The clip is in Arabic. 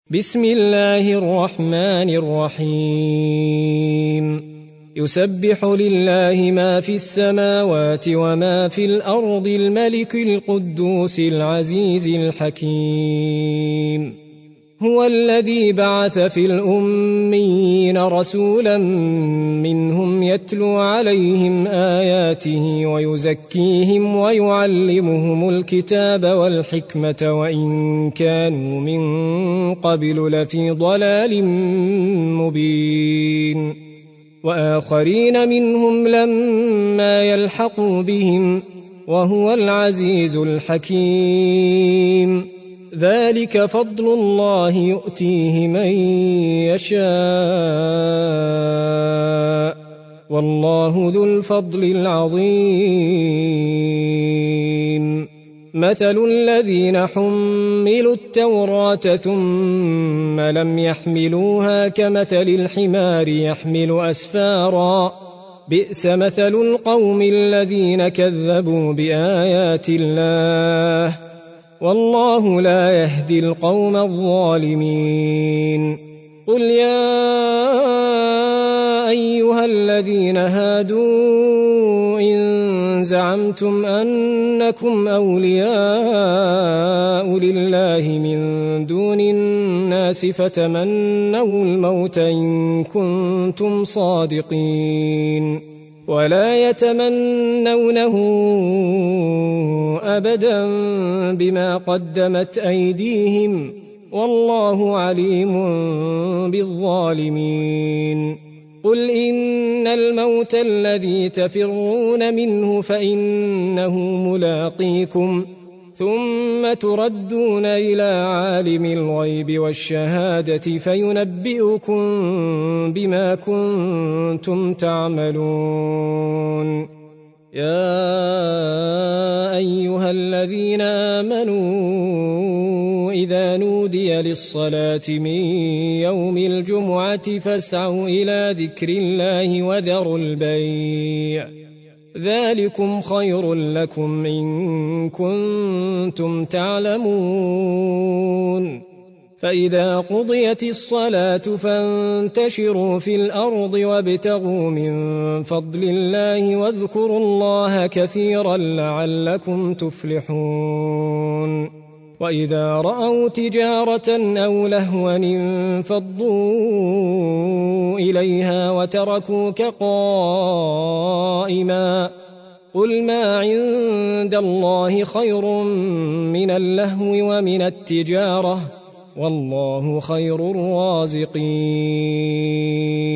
بسم الله الرحمن الرحيم يسبح لله ما في السماوات وما في الأرض الملك القدوس العزيز الحكيم هو الذي بعث في الأميين رسولا منهم يتلو عليهم آياته ويزكيهم ويعلمهم الكتاب والحكمة وإن كانوا من قبل لفي ضلال مبين وآخرين منهم لما يلحقوا بهم وهو العزيز الحكيم ذلك فضل الله يؤتيه من يشاء والله ذو الفضل العظيم مثل الذين حملوا التوراة ثم لم يحملوها كمثل الحمار يحمل أسفارا بئس مثل القوم الذين كذبوا بآيات الله والله لا يهدي القوم الظالمين قل يا أيها الذين هادوا إن زعمتم أنكم أولياء لله من دون الناس فتمنوا الموت إن كنتم صادقين ولا يتمنونه أبدا بما قدمت أيديهم والله عليم بالظالمين قل إن الموت الذي تفرون منه فإنه ملاقيكم ثم تردون إلى عالم الغيب والشهادة فينبئكم بما كنتم تعملون يا أيها الذين آمنوا إذا نودي للصلاة من يوم الجمعة فاسعوا إلى ذكر الله وذروا البيع ذلكم خير لكم إن كنتم تعلمون فإذا قضيت الصلاة فانتشروا في الأرض وابتغوا من فضل الله واذكروا الله كثيرا لعلكم تفلحون وإذا رأوا تجارة أو لهوا انفضوا إليها وتركوك قائما قل ما عند الله خير من اللهو ومن التجارة والله خير الرازقين